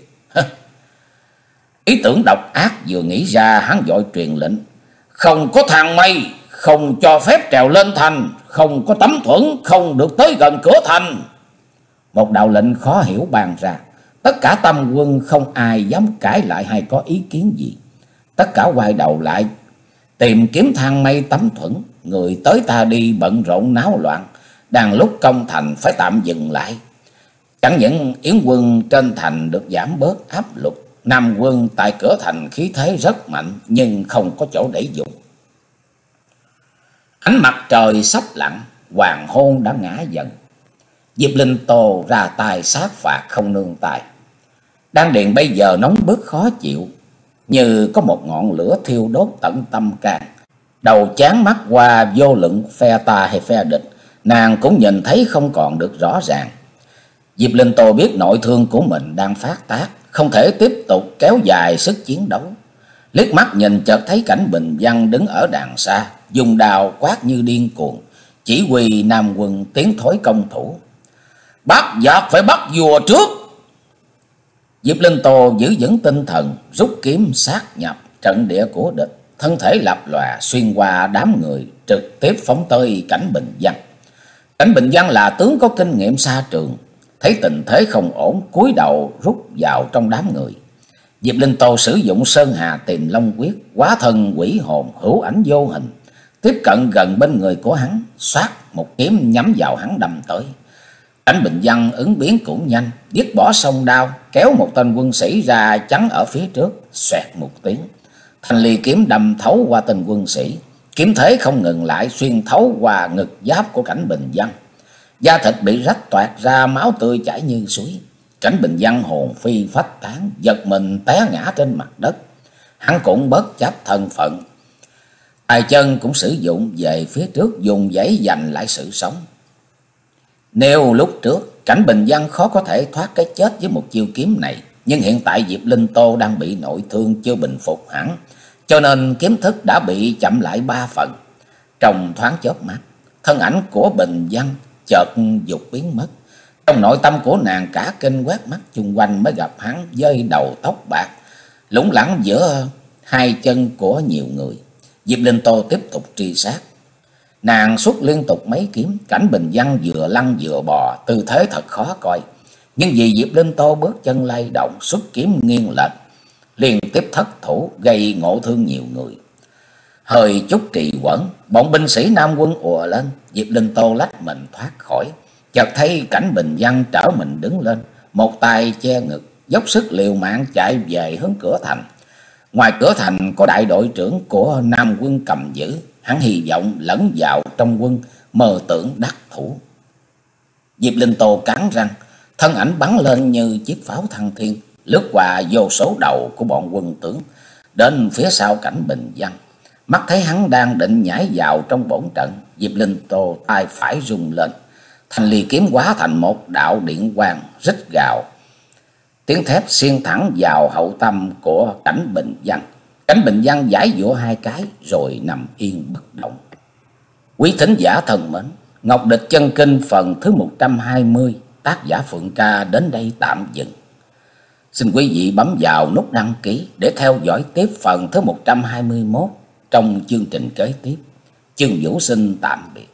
Ý tưởng độc ác vừa nghĩ ra, hắn vội truyền lệnh: Không có thang mây, không cho phép trèo lên thành, không có tấm thuẫn, không được tới gần cửa thành. Một đạo lệnh khó hiểu ban ra, tất cả tâm quân không ai dám cãi lại hay có ý kiến gì. Tất cả quay đầu lại tìm kiếm thang mây tấm thuẫn, người tới ta đi bận rộn náo loạn, đang lúc công thành phải tạm dừng lại. Chẳng những yến quân trên thành được giảm bớt áp lực, Nam quân tại cửa thành khí thế rất mạnh nhưng không có chỗ để dùng. Ánh mặt trời sắp lặn, hoàng hôn đã ngã dần. Diệp Linh Tô ra tay sát phạt không nương tay. Đan điền bây giờ nóng bức khó chịu, như có một ngọn lửa thiêu đốt tận tâm can. Đầu chán mắt qua vô luận phe ta hay phe địch, nàng cũng nhìn thấy không còn được rõ ràng. Diệp Linh Tô biết nội thương của mình đang phát tác, không thể tiếp tục kéo dài sức chiến đấu. Liếc mắt nhìn chợt thấy Cảnh Bình Văn đứng ở đàng xa, dùng đao quát như điên cuồng, chỉ huy Nam quân tiến thối công thủ. Bắt giặc phải bắt vua trước. Diệp Linh Tô giữ vững tinh thần, rút kiếm sát nhập trận địa của địch, thân thể lập lòe xuyên qua đám người, trực tiếp phóng tới Cảnh Bình Văn. Cảnh Bình Văn là tướng có kinh nghiệm xa trường, thấy tình thế không ổn, cúi đầu rút vào trong đám người. Diệp Linh Tô sử dụng Sơn Hà Tìm Long Quyết, hóa thân quỷ hồn hữu ảnh vô hình, tiếp cận gần bên người của hắn, xoát một kiếm nhắm vào hắn đâm tới. Cảnh Bình Văn ứng biến cũng nhanh, dứt bỏ song đao, kéo một tên quân sĩ ra chắn ở phía trước, xoẹt một tiếng, thanh ly kiếm đâm thấu qua tên quân sĩ, kiếm thế không ngừng lại, xuyên thấu qua ngực giáp của Cảnh Bình Văn. Da thịt bị rách toạc ra, máu tươi chảy như suối. Cảnh Bình Văn hồn phi phách tán, giật mình té ngã trên mặt đất. Hắn cũng bất chấp thân phận, tay chân cũng sử dụng về phía trước, dùng giấy giành lại sự sống. Nếu lúc trước Cảnh Bình Văn khó có thể thoát cái chết với một chiêu kiếm này, nhưng hiện tại Diệp Linh Tô đang bị nội thương chưa bình phục hẳn, cho nên kiếm thức đã bị chậm lại ba phần. Trong thoáng chớp mắt, thân ảnh của Bình Văn chợt dục biến mất. Trong nội tâm của nàng cả kinh quét mắt chung quanh mới gặp hắn với đầu tóc bạc, lủng lẳng giữa hai chân của nhiều người. Diệp Linh Tô tiếp tục truy sát. Nàng xuất liên tục mấy kiếm, Cảnh Bình Văn vừa lăn vừa bò, tư thế thật khó coi. Nhưng vì Diệp Linh Tô bước chân lay động, xuất kiếm nghiêng lệch, liên tiếp thất thủ, gây ngộ thương nhiều người. Hơi chút trì quẩn, bọn binh sĩ Nam quân ùa lên. Diệp Linh Tô lách mình thoát khỏi, chợt thấy Cảnh Bình Văn trở mình đứng lên, một tay che ngực, dốc sức liều mạng chạy về hướng cửa thành. Ngoài cửa thành có đại đội trưởng của Nam quân cầm giữ, hắn hy vọng lẫn vào trong quân, mơ tưởng đắc thủ. Diệp Linh Tô cắn răng, thân ảnh bắn lên như chiếc pháo thăng thiên, lướt qua vô số đầu của bọn quân tướng, đến phía sau Cảnh Bình Văn. Mắt thấy hắn đang định nhảy vào trong bổn trận, Diệp Linh Tô tay phải rung lên, thanh ly kiếm hóa thành một đạo điện quang rít gào, tiếng thép xuyên thẳng vào hậu tâm của Cảnh Bình Văn. Cảnh Bình Văn giải dụa hai cái rồi nằm yên bất động. Quý thính giả thân mến, Ngọc Địch Chân Kinh phần thứ một trăm hai mươi, tác giả Phượng Ca đến đây tạm dừng. Xin quý vị bấm vào nút đăng ký để theo dõi tiếp phần thứ một trăm hai mươi mốt trong chương trình kế tiếp. Chương Vũ xin tạm biệt.